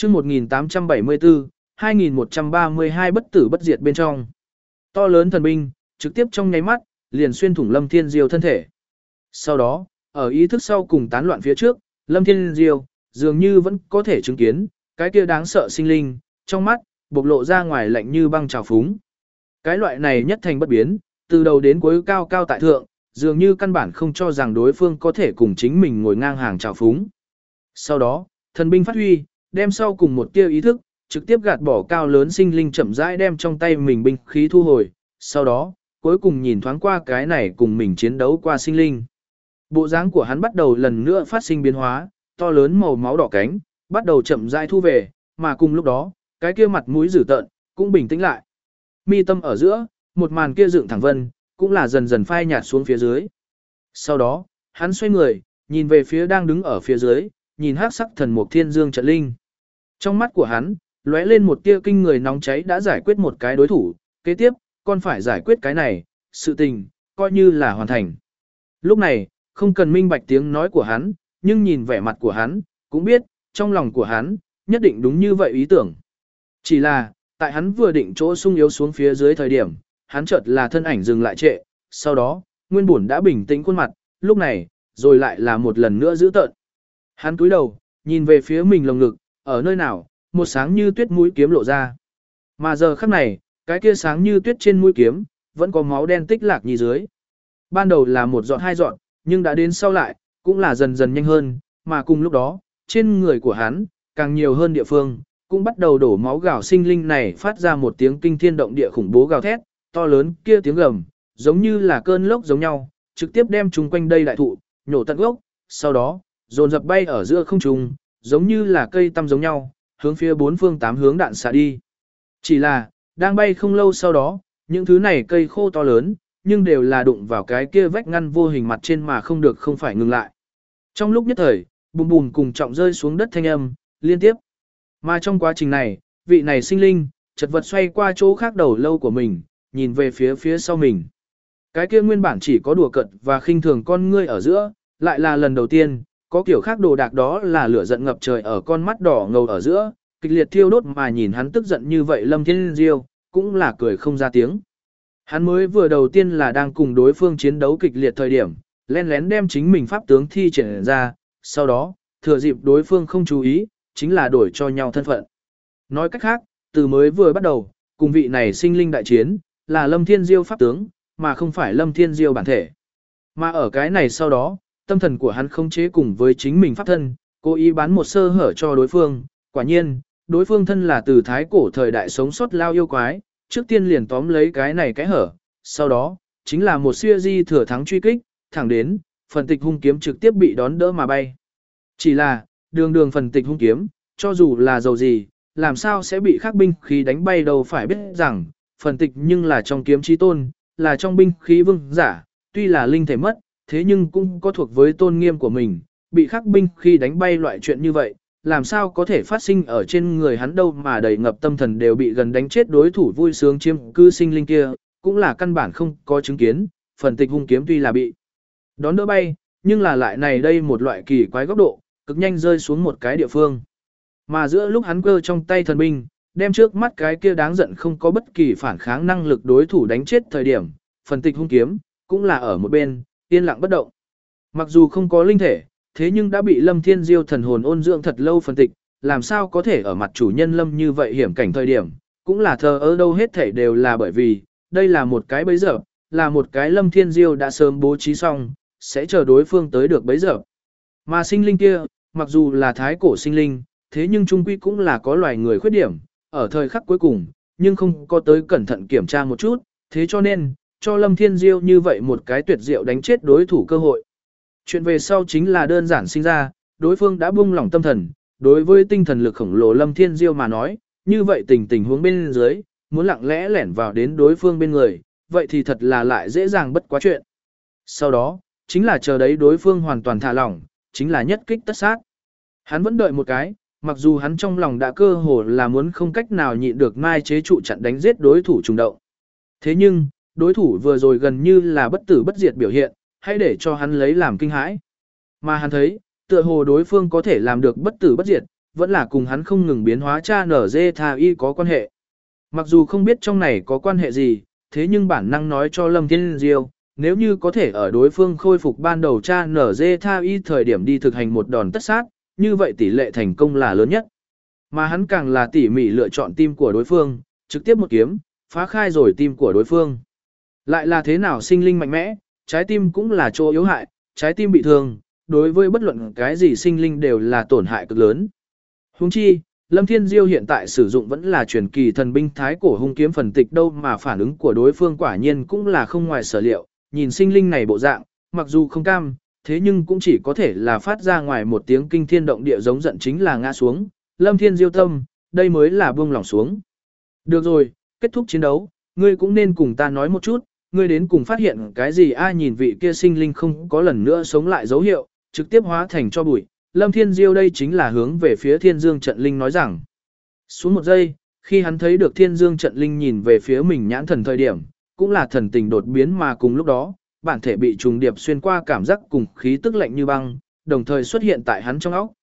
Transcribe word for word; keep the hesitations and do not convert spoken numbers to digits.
chương một nghìn tám trăm bảy mươi tư, hai nghìn một trăm ba mươi hai bất tử bất diệt bên trong. To lớn thần binh, trực tiếp trong nháy mắt, liền xuyên thủng Lâm Thiên Diêu thân thể. Sau đó, ở ý thức sau cùng tán loạn phía trước, Lâm Thiên Diêu dường như vẫn có thể chứng kiến, cái kia đáng sợ sinh linh, trong mắt, bộc lộ ra ngoài lạnh như băng trào phúng. Cái loại này nhất thành bất biến, từ đầu đến cuối cao cao tại thượng, dường như căn bản không cho rằng đối phương có thể cùng chính mình ngồi ngang hàng trào phúng. Sau đó, thần binh phát huy, đem sau cùng một tia ý thức, trực tiếp gạt bỏ cao lớn sinh linh chậm rãi đem trong tay mình binh khí thu hồi, sau đó, cuối cùng nhìn thoáng qua cái này cùng mình chiến đấu qua sinh linh. Bộ dáng của hắn bắt đầu lần nữa phát sinh biến hóa, to lớn màu máu đỏ cánh, bắt đầu chậm rãi thu về, mà cùng lúc đó, cái kia mặt mũi dữ tợn cũng bình tĩnh lại. Mi tâm ở giữa, một màn kia dựng thẳng vân, cũng là dần dần phai nhạt xuống phía dưới. Sau đó, hắn xoay người, nhìn về phía đang đứng ở phía dưới, nhìn hắc sắc thần mục thiên dương trận linh. Trong mắt của hắn, lóe lên một tia kinh người nóng cháy đã giải quyết một cái đối thủ, kế tiếp, còn phải giải quyết cái này, sự tình, coi như là hoàn thành. Lúc này, không cần minh bạch tiếng nói của hắn, nhưng nhìn vẻ mặt của hắn, cũng biết, trong lòng của hắn, nhất định đúng như vậy ý tưởng. Chỉ là, tại hắn vừa định chỗ sung yếu xuống phía dưới thời điểm, hắn chợt là thân ảnh dừng lại trệ, sau đó, nguyên bổn đã bình tĩnh khuôn mặt, lúc này, rồi lại là một lần nữa giữ tợn. Hắn cúi đầu, nhìn về phía mình lồng ngực, ở nơi nào, một sáng như tuyết mũi kiếm lộ ra. Mà giờ khắc này, cái kia sáng như tuyết trên mũi kiếm, vẫn có máu đen tích lạc nhì dưới. Ban đầu là một giọt hai giọt, nhưng đã đến sau lại, cũng là dần dần nhanh hơn, mà cùng lúc đó, trên người của hắn, càng nhiều hơn địa phương, cũng bắt đầu đổ máu gào sinh linh này phát ra một tiếng kinh thiên động địa khủng bố gào thét, to lớn kia tiếng gầm, giống như là cơn lốc giống nhau, trực tiếp đem chung quanh đây đại thụ, nhổ tận gốc, sau đó, dồn dập bay ở giữa không trung, giống như là cây tăm giống nhau, hướng phía bốn phương tám hướng đạn xạ đi. Chỉ là, đang bay không lâu sau đó, những thứ này cây khô to lớn, nhưng đều là đụng vào cái kia vách ngăn vô hình mặt trên mà không được không phải ngừng lại. Trong lúc nhất thời, bùm bùm cùng trọng rơi xuống đất thanh âm, liên tiếp. Mà trong quá trình này, vị này sinh linh, chật vật xoay qua chỗ khác đầu lâu của mình, nhìn về phía phía sau mình. Cái kia nguyên bản chỉ có đùa cợt và khinh thường con ngươi ở giữa, lại là lần đầu tiên, có kiểu khác đồ đạc đó là lửa giận ngập trời ở con mắt đỏ ngầu ở giữa, kịch liệt thiêu đốt mà nhìn hắn tức giận như vậy Lâm Thiên Diêu, cũng là cười không ra tiếng. Hắn mới vừa đầu tiên là đang cùng đối phương chiến đấu kịch liệt thời điểm, lén lén đem chính mình pháp tướng thi triển ra, sau đó, thừa dịp đối phương không chú ý, chính là đổi cho nhau thân phận. Nói cách khác, từ mới vừa bắt đầu, cùng vị này sinh linh đại chiến, là Lâm Thiên Diêu pháp tướng, mà không phải Lâm Thiên Diêu bản thể. Mà ở cái này sau đó, tâm thần của hắn không chế cùng với chính mình pháp thân, cố ý bán một sơ hở cho đối phương, quả nhiên, đối phương thân là từ thái cổ thời đại sống sót lao yêu quái, trước tiên liền tóm lấy cái này cái hở, sau đó, chính là một siêu di thừa thắng truy kích, thẳng đến, phần tịch hung kiếm trực tiếp bị đón đỡ mà bay. Chỉ là, đường đường phần tịch hung kiếm, cho dù là dầu gì, làm sao sẽ bị khắc binh khí đánh bay đâu phải biết rằng, phần tịch nhưng là trong kiếm chí tôn, là trong binh khí vương giả, tuy là linh thể mất, thế nhưng cũng có thuộc với tôn nghiêm của mình, bị khắc binh khi đánh bay loại chuyện như vậy, làm sao có thể phát sinh ở trên người hắn đâu mà đầy ngập tâm thần đều bị gần đánh chết đối thủ vui sướng chiêm cư sinh linh kia, cũng là căn bản không có chứng kiến, phần tịch hung kiếm tuy là bị đón đỡ bay, nhưng là lại này đây một loại kỳ quái góc độ, cực nhanh rơi xuống một cái địa phương. Mà giữa lúc hắn cơ trong tay thần binh, đem trước mắt cái kia đáng giận không có bất kỳ phản kháng năng lực đối thủ đánh chết thời điểm, phần tịch hung kiếm, cũng là ở một bên, yên lặng bất động. Mặc dù không có linh thể, thế nhưng đã bị Lâm Thiên Diêu thần hồn ôn dưỡng thật lâu phần tịch, làm sao có thể ở mặt chủ nhân Lâm như vậy hiểm cảnh thời điểm, cũng là thờ ơ đâu hết thể đều là bởi vì, đây là một cái bấy giờ, là một cái Lâm Thiên Diêu đã sớm bố trí xong, sẽ chờ đối phương tới được bấy giờ. Mà sinh linh kia, mặc dù là thái cổ sinh linh, thế nhưng trung quy cũng là có loài người khuyết điểm, ở thời khắc cuối cùng, nhưng không có tới cẩn thận kiểm tra một chút, thế cho nên, cho Lâm Thiên Diêu như vậy một cái tuyệt diệu đánh chết đối thủ cơ hội. Chuyện về sau chính là đơn giản sinh ra, đối phương đã buông lỏng tâm thần, đối với tinh thần lực khổng lồ Lâm Thiên Diêu mà nói, như vậy tình tình huống bên dưới, muốn lặng lẽ lẻn vào đến đối phương bên người, vậy thì thật là lại dễ dàng bất quá chuyện. Sau đó, chính là chờ đấy đối phương hoàn toàn thả lỏng, chính là nhất kích tất sát. Hắn vẫn đợi một cái, mặc dù hắn trong lòng đã cơ hồ là muốn không cách nào nhịn được mai chế trụ chặn đánh giết đối thủ trùng động. Thế nhưng, đối thủ vừa rồi gần như là bất tử bất diệt biểu hiện, hãy để cho hắn lấy làm kinh hãi. Mà hắn thấy, tựa hồ đối phương có thể làm được bất tử bất diệt, vẫn là cùng hắn không ngừng biến hóa cha nở dê tha y có quan hệ. Mặc dù không biết trong này có quan hệ gì, thế nhưng bản năng nói cho Lâm Thiên Diêu, nếu như có thể ở đối phương khôi phục ban đầu cha nở dê tha y thời điểm đi thực hành một đòn tất sát, như vậy tỷ lệ thành công là lớn nhất. Mà hắn càng là tỉ mỉ lựa chọn tim của đối phương, trực tiếp một kiếm, phá khai rồi tim của đối phương. Lại là thế nào sinh linh mạnh mẽ, trái tim cũng là chỗ yếu hại, trái tim bị thương, đối với bất luận cái gì sinh linh đều là tổn hại cực lớn. Huống chi, Lâm Thiên Diêu hiện tại sử dụng vẫn là truyền kỳ thần binh thái cổ hung kiếm phần tịch đâu mà phản ứng của đối phương quả nhiên cũng là không ngoài sở liệu, nhìn sinh linh này bộ dạng, mặc dù không cam, thế nhưng cũng chỉ có thể là phát ra ngoài một tiếng kinh thiên động địa giống giận chính là ngã xuống, Lâm Thiên Diêu tâm, đây mới là buông lỏng xuống. Được rồi, kết thúc chiến đấu, ngươi cũng nên cùng ta nói một chút, ngươi đến cùng phát hiện cái gì a nhìn vị kia sinh linh không có lần nữa sống lại dấu hiệu, trực tiếp hóa thành cho bụi. Lâm Thiên Diêu đây chính là hướng về phía Thiên Dương Trận Linh nói rằng. Xuống một giây, khi hắn thấy được Thiên Dương Trận Linh nhìn về phía mình nhãn thần thời điểm, cũng là thần tình đột biến mà cùng lúc đó, bản thể bị trùng điệp xuyên qua cảm giác cùng khí tức lạnh như băng, đồng thời xuất hiện tại hắn trong óc.